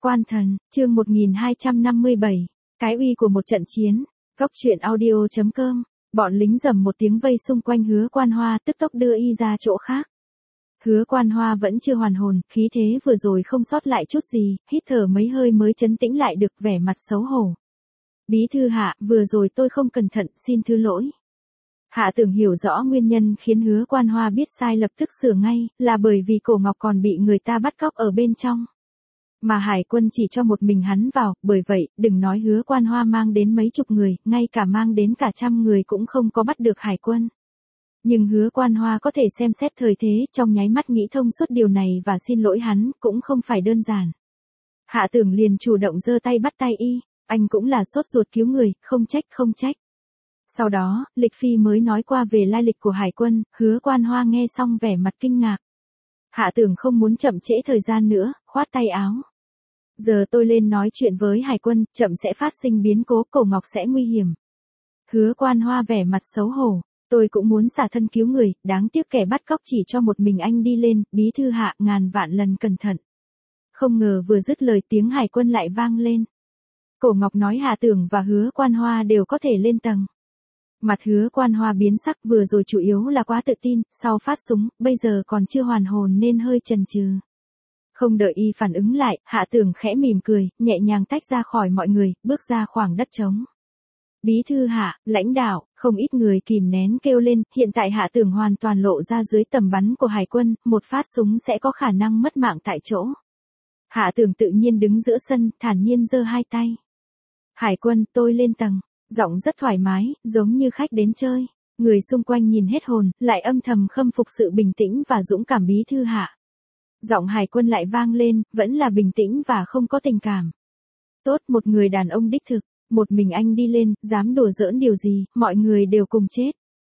Quan thần, chương 1257, cái uy của một trận chiến. Góc truyện audio.com. Bọn lính rầm một tiếng vây xung quanh Hứa Quan Hoa, tức tốc đưa y ra chỗ khác. Hứa Quan Hoa vẫn chưa hoàn hồn, khí thế vừa rồi không sót lại chút gì, hít thở mấy hơi mới trấn tĩnh lại được, vẻ mặt xấu hổ. Bí thư Hạ, vừa rồi tôi không cẩn thận, xin thứ lỗi. Hạ Tưởng hiểu rõ nguyên nhân khiến Hứa Quan Hoa biết sai lập tức sửa ngay, là bởi vì Cổ Ngọc còn bị người ta bắt cóc ở bên trong. Mà Hải quân chỉ cho một mình hắn vào, bởi vậy, đừng nói Hứa Quan Hoa mang đến mấy chục người, ngay cả mang đến cả trăm người cũng không có bắt được Hải quân. Nhưng Hứa Quan Hoa có thể xem xét thời thế, trong nháy mắt nghĩ thông suốt điều này và xin lỗi hắn, cũng không phải đơn giản. Hạ Tưởng liền chủ động giơ tay bắt tay y, anh cũng là sốt ruột cứu người, không trách. Sau đó, Lịch Phi mới nói qua về lai lịch của Hải quân, Hứa Quan Hoa nghe xong vẻ mặt kinh ngạc. Hạ Tưởng không muốn chậm trễ thời gian nữa, khoát tay áo. Giờ tôi lên nói chuyện với Hải quân, chậm sẽ phát sinh biến cố, Cổ Ngọc sẽ nguy hiểm. Hứa Quan Hoa vẻ mặt xấu hổ, tôi cũng muốn xả thân cứu người, đáng tiếc kẻ bắt cóc chỉ cho một mình anh đi lên, bí thư Hạ ngàn vạn lần cẩn thận. Không ngờ vừa dứt lời tiếng Hải quân lại vang lên. Cổ Ngọc nói Hạ Tưởng và Hứa Quan Hoa đều có thể lên tầng. Mặt Hứa Quan Hoa biến sắc, vừa rồi chủ yếu là quá tự tin, sau phát súng, bây giờ còn chưa hoàn hồn nên hơi chần chừ. Không đợi y phản ứng lại, Hạ Tưởng khẽ mỉm cười, nhẹ nhàng tách ra khỏi mọi người, bước ra khoảng đất trống. Bí thư Hạ, lãnh đạo, không ít người kìm nén kêu lên, hiện tại Hạ Tưởng hoàn toàn lộ ra dưới tầm bắn của Hải quân, một phát súng sẽ có khả năng mất mạng tại chỗ. Hạ Tưởng tự nhiên đứng giữa sân, thản nhiên giơ hai tay. Hải quân, tôi lên tầng. Giọng rất thoải mái, giống như khách đến chơi. Người xung quanh nhìn hết hồn, lại âm thầm khâm phục sự bình tĩnh và dũng cảm bí thư Hạ. Giọng Hải quân lại vang lên, vẫn là bình tĩnh và không có tình cảm. Tốt, một người đàn ông đích thực, một mình anh đi lên, dám đùa giỡn điều gì, mọi người đều cùng chết.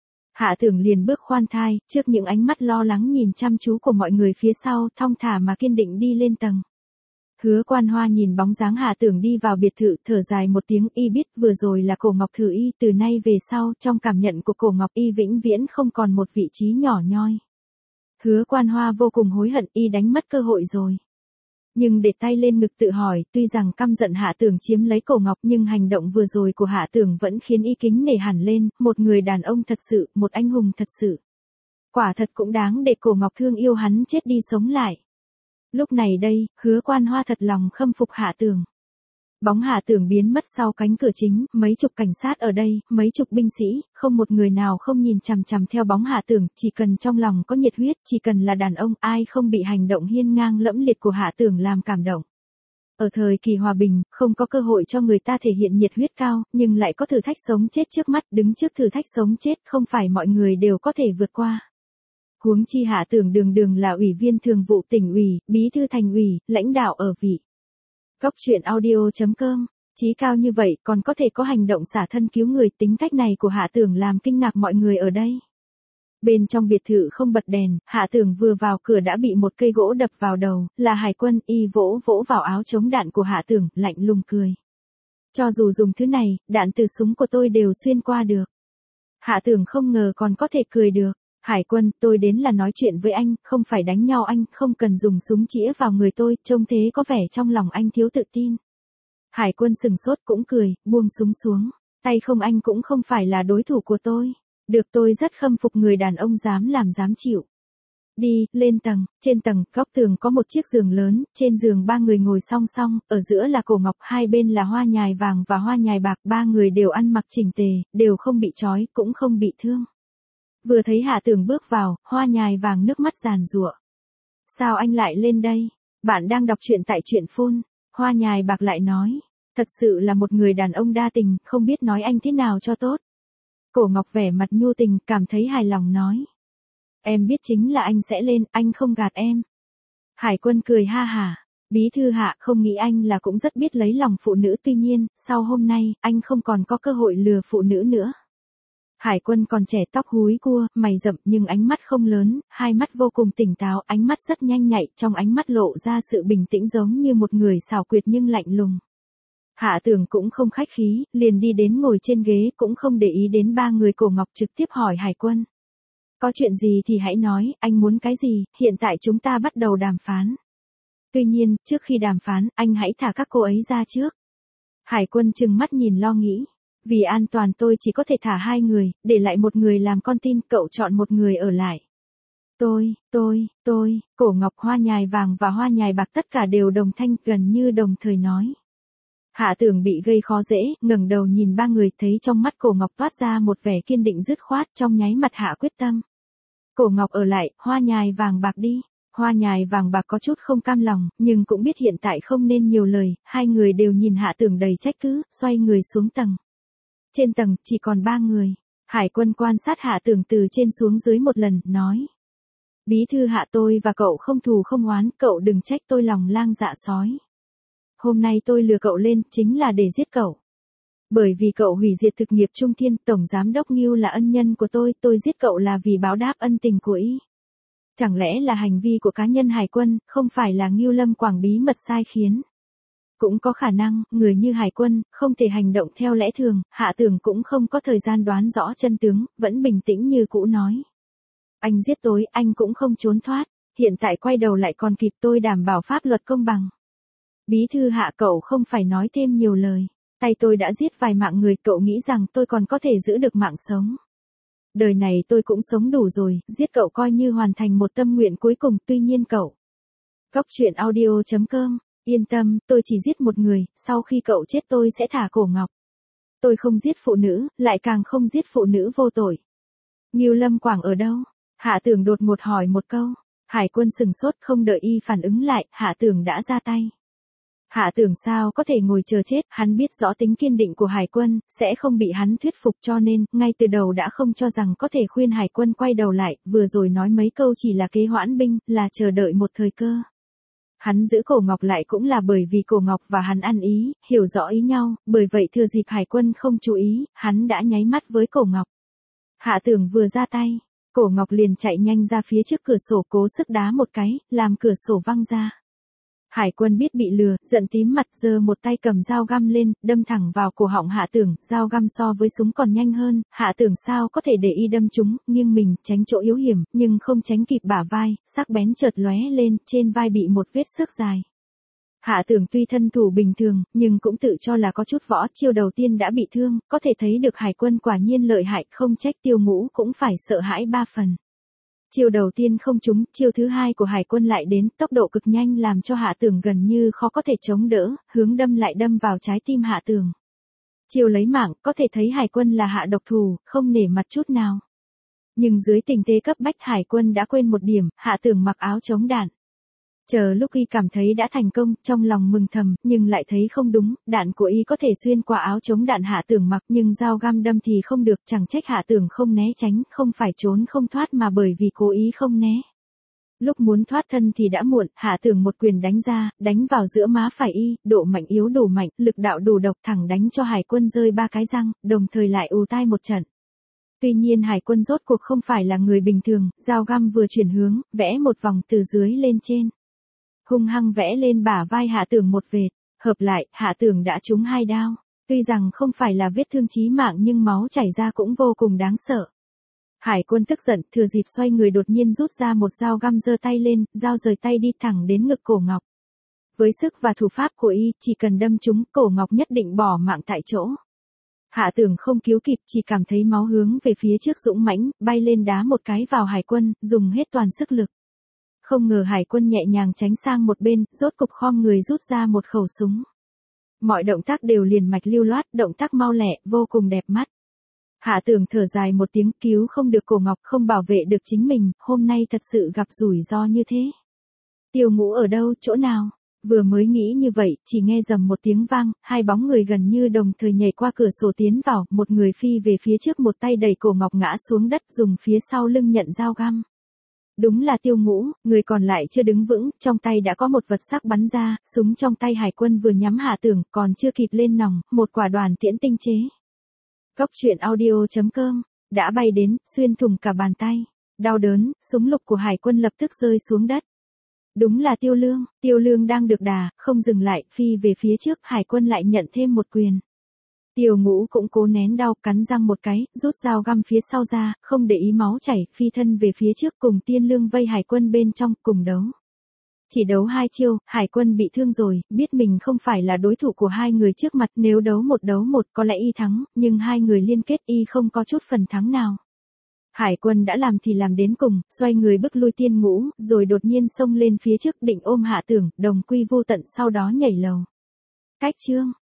Hạ Tưởng liền bước khoan thai, trước những ánh mắt lo lắng nhìn chăm chú của mọi người phía sau, thong thả mà kiên định đi lên tầng. Hứa Quan Hoa nhìn bóng dáng Hạ Tưởng đi vào biệt thự, thở dài một tiếng, y biết vừa rồi là Cổ Ngọc thử y, từ nay về sau, trong cảm nhận của Cổ Ngọc y vĩnh viễn không còn một vị trí nhỏ nhoi. Hứa Quan Hoa vô cùng hối hận, y đánh mất cơ hội rồi. Nhưng để tay lên ngực tự hỏi, tuy rằng căm giận Hạ Tưởng chiếm lấy Cổ Ngọc, nhưng hành động vừa rồi của Hạ Tưởng vẫn khiến y kính nể hẳn lên, một người đàn ông thật sự, một anh hùng thật sự. Quả thật cũng đáng để Cổ Ngọc thương yêu hắn chết đi sống lại. Lúc này đây, Hứa Quan Hoa thật lòng khâm phục Hạ Tưởng. Bóng Hạ Tưởng biến mất sau cánh cửa chính, mấy chục cảnh sát ở đây, mấy chục binh sĩ, không một người nào không nhìn chằm chằm theo bóng Hạ Tưởng, chỉ cần trong lòng có nhiệt huyết, chỉ cần là đàn ông, ai không bị hành động hiên ngang lẫm liệt của Hạ Tưởng làm cảm động. Ở thời kỳ hòa bình, không có cơ hội cho người ta thể hiện nhiệt huyết cao, nhưng lại có thử thách sống chết trước mắt, đứng trước thử thách sống chết, không phải mọi người đều có thể vượt qua. Huống chi Hạ Tưởng đường là ủy viên thường vụ tỉnh ủy, bí thư thành ủy, lãnh đạo ở vị. Góc truyện audio.com, chí cao như vậy còn có thể có hành động xả thân cứu người, tính cách này của Hạ Tưởng làm kinh ngạc mọi người ở đây. Bên trong biệt thự không bật đèn, Hạ Tưởng vừa vào cửa đã bị một cây gỗ đập vào đầu, là Hải quân, y vỗ vào áo chống đạn của Hạ Tưởng, lạnh lùng cười. Cho dù dùng thứ này, đạn từ súng của tôi đều xuyên qua được. Hạ Tưởng không ngờ còn có thể cười được. Hải quân, tôi đến là nói chuyện với anh, không phải đánh nhau anh, không cần dùng súng chĩa vào người tôi, trông thế có vẻ trong lòng anh thiếu tự tin. Hải quân sừng sốt cũng cười, buông súng xuống, tay không, anh cũng không phải là đối thủ của tôi. Được, tôi rất khâm phục người đàn ông dám làm dám chịu. Đi, lên tầng, trên tầng, góc tường có một chiếc giường lớn, trên giường ba người ngồi song song, ở giữa là Cổ Ngọc, hai bên là Hoa Nhài Vàng và Hoa Nhài Bạc, ba người đều ăn mặc chỉnh tề, đều không bị trói, cũng không bị thương. Vừa thấy Hạ Tưởng bước vào, Hoa Nhài Vàng nước mắt giàn giụa. Sao anh lại lên đây? Bạn đang đọc truyện tại truyện phun. Hoa Nhài Bạc lại nói. Thật sự là một người đàn ông đa tình, không biết nói anh thế nào cho tốt. Cổ Ngọc vẻ mặt nhu tình, cảm thấy hài lòng nói. Em biết chính là anh sẽ lên, anh không gạt em. Hải quân cười ha hả. Bí thư Hạ, không nghĩ anh là cũng rất biết lấy lòng phụ nữ, tuy nhiên, sau hôm nay, anh không còn có cơ hội lừa phụ nữ nữa. Hải quân còn trẻ, tóc húi cua, mày rậm nhưng ánh mắt không lớn, hai mắt vô cùng tỉnh táo, ánh mắt rất nhanh nhạy, trong ánh mắt lộ ra sự bình tĩnh giống như một người xảo quyệt nhưng lạnh lùng. Hạ Tưởng cũng không khách khí, liền đi đến ngồi trên ghế, cũng không để ý đến ba người Cổ Ngọc, trực tiếp hỏi Hải quân. Có chuyện gì thì hãy nói, anh muốn cái gì, hiện tại chúng ta bắt đầu đàm phán. Tuy nhiên, trước khi đàm phán, anh hãy thả các cô ấy ra trước. Hải quân trừng mắt nhìn lo nghĩ. Vì an toàn tôi chỉ có thể thả 2 người, để lại một người làm con tin, cậu chọn một người ở lại. Cổ ngọc, hoa nhài vàng và hoa nhài bạc tất cả đều đồng thanh, gần như đồng thời nói. Hạ Tưởng bị gây khó dễ, ngẩng đầu nhìn 3 người, thấy trong mắt cổ ngọc toát ra một vẻ kiên định dứt khoát, trong nháy mặt hạ quyết tâm. Cổ ngọc ở lại, hoa nhài vàng bạc đi. Hoa nhài vàng bạc có chút không cam lòng, nhưng cũng biết hiện tại không nên nhiều lời, 2 người đều nhìn Hạ Tưởng đầy trách cứ, xoay người xuống tầng. Trên tầng, chỉ còn 3 người. Hải quân quan sát Hạ Tưởng từ trên xuống dưới một lần, nói. Bí thư Hạ, tôi và cậu không thù không oán, cậu đừng trách tôi lòng lang dạ sói. Hôm nay tôi lừa cậu lên, chính là để giết cậu. Bởi vì cậu hủy diệt thực nghiệp Trung Thiên, Tổng Giám đốc Ngưu là ân nhân của tôi giết cậu là vì báo đáp ân tình của y. Chẳng lẽ là hành vi của cá nhân Hải quân, không phải là Ngưu Lâm Quảng bí mật sai khiến. Cũng có khả năng, người như Hải quân, không thể hành động theo lẽ thường, Hạ Tưởng cũng không có thời gian đoán rõ chân tướng, vẫn bình tĩnh như cũ nói. Anh giết tôi, anh cũng không trốn thoát, hiện tại quay đầu lại còn kịp, tôi đảm bảo pháp luật công bằng. Bí thư Hạ, cậu không phải nói thêm nhiều lời, tay tôi đã giết vài mạng người, cậu nghĩ rằng tôi còn có thể giữ được mạng sống. Đời này tôi cũng sống đủ rồi, giết cậu coi như hoàn thành một tâm nguyện cuối cùng, tuy nhiên cậu. Góc truyện audio.com, yên tâm, tôi chỉ giết một người, sau khi cậu chết tôi sẽ thả cổ ngọc. Tôi không giết phụ nữ, lại càng không giết phụ nữ vô tội. Ngưu Lâm Quảng ở đâu? Hạ Tưởng đột ngột hỏi một câu. Hải quân sừng sốt, không đợi y phản ứng lại, Hạ Tưởng đã ra tay. Hạ Tưởng sao có thể ngồi chờ chết, hắn biết rõ tính kiên định của Hải quân, sẽ không bị hắn thuyết phục, cho nên, ngay từ đầu đã không cho rằng có thể khuyên Hải quân quay đầu lại, vừa rồi nói mấy câu chỉ là kế hoãn binh, là chờ đợi một thời cơ. Hắn giữ cổ ngọc lại cũng là bởi vì cổ ngọc và hắn ăn ý, hiểu rõ ý nhau, bởi vậy thừa dịp Hải quân không chú ý, hắn đã nháy mắt với cổ ngọc. Hạ Tưởng vừa ra tay, cổ ngọc liền chạy nhanh ra phía trước cửa sổ, cố sức đá một cái, làm cửa sổ văng ra. Hải quân biết bị lừa, giận tím mặt, giơ một tay cầm dao găm lên, đâm thẳng vào cổ họng Hạ Tưởng, dao găm so với súng còn nhanh hơn, Hạ Tưởng sao có thể để y đâm trúng, nghiêng mình, tránh chỗ yếu hiểm, nhưng không tránh kịp bả vai, sắc bén chợt lóe lên, trên vai bị một vết xước dài. Hạ Tưởng tuy thân thủ bình thường, nhưng cũng tự cho là có chút võ, chiêu đầu tiên đã bị thương, có thể thấy được Hải quân quả nhiên lợi hại, không trách Tiêu Ngũ cũng phải sợ hãi 3 phần. Chiêu đầu tiên không trúng, chiêu thứ 2 của Hải quân lại đến, tốc độ cực nhanh làm cho Hạ Tưởng gần như khó có thể chống đỡ, hướng đâm lại đâm vào trái tim Hạ Tưởng. Chiêu lấy mạng, có thể thấy Hải quân là hạ độc thủ, không nể mặt chút nào. Nhưng dưới tình thế cấp bách Hải quân đã quên một điểm, Hạ Tưởng mặc áo chống đạn. Chờ lúc y cảm thấy đã thành công, trong lòng mừng thầm, nhưng lại thấy không đúng, đạn của y có thể xuyên qua áo chống đạn Hạ Tưởng mặc, nhưng dao găm đâm thì không được, chẳng trách Hạ Tưởng không né tránh, không phải trốn không thoát mà bởi vì cố ý không né. Lúc muốn thoát thân thì đã muộn, Hạ Tưởng một quyền đánh ra, đánh vào giữa má phải y, độ mạnh yếu đủ mạnh, lực đạo đủ độc, thẳng đánh cho Hải quân rơi 3 cái răng, đồng thời lại ù tai một trận. Tuy nhiên Hải quân rốt cuộc không phải là người bình thường, dao găm vừa chuyển hướng, vẽ một vòng từ dưới lên trên. Hung hăng vẽ lên bả vai Hạ Tưởng một vệt, hợp lại, Hạ Tưởng đã trúng 2 đao. Tuy rằng không phải là vết thương chí mạng nhưng máu chảy ra cũng vô cùng đáng sợ. Hải quân tức giận, thừa dịp xoay người đột nhiên rút ra một dao găm, giơ tay lên, dao rời tay đi thẳng đến ngực cổ ngọc. Với sức và thủ pháp của y, chỉ cần đâm trúng, cổ ngọc nhất định bỏ mạng tại chỗ. Hạ Tưởng không cứu kịp, chỉ cảm thấy máu hướng về phía trước dũng mãnh, bay lên đá một cái vào Hải quân, dùng hết toàn sức lực. Không ngờ Hải quân nhẹ nhàng tránh sang một bên, rốt cục khom người rút ra một khẩu súng. Mọi động tác đều liền mạch lưu loát, động tác mau lẹ, vô cùng đẹp mắt. Hạ Tưởng thở dài một tiếng, cứu không được cổ ngọc, không bảo vệ được chính mình, hôm nay thật sự gặp rủi ro như thế. Tiêu Ngũ ở đâu, chỗ nào? Vừa mới nghĩ như vậy, chỉ nghe rầm một tiếng vang, 2 bóng người gần như đồng thời nhảy qua cửa sổ tiến vào, một người phi về phía trước, một tay đẩy cổ ngọc ngã xuống đất, dùng phía sau lưng nhận dao găm. Đúng là Tiêu Ngũ, người còn lại chưa đứng vững, trong tay đã có một vật sắc bắn ra, súng trong tay Hải quân vừa nhắm Hạ Tưởng, còn chưa kịp lên nòng, một quả đoàn tiễn tinh chế. Góc truyện audio.com, đã bay đến, xuyên thủng cả bàn tay. Đau đớn, súng lục của Hải quân lập tức rơi xuống đất. Đúng là Tiêu Lương đang được đà, không dừng lại, phi về phía trước, Hải quân lại nhận thêm một quyền. Tiêu Ngũ cũng cố nén đau, cắn răng một cái, rút dao găm phía sau ra, không để ý máu chảy, phi thân về phía trước cùng Tiên Lương vây Hải quân bên trong, cùng đấu. Chỉ đấu 2 chiêu, Hải Quân bị thương rồi, biết mình không phải là đối thủ của hai người trước mặt, nếu đấu một có lẽ y thắng, nhưng hai người liên kết y không có chút phần thắng nào. Hải Quân đã làm thì làm đến cùng, xoay người bức lui Tiên Ngũ, rồi đột nhiên xông lên phía trước định ôm Hạ Tưởng, đồng quy vô tận sau đó nhảy lầu. Cách chương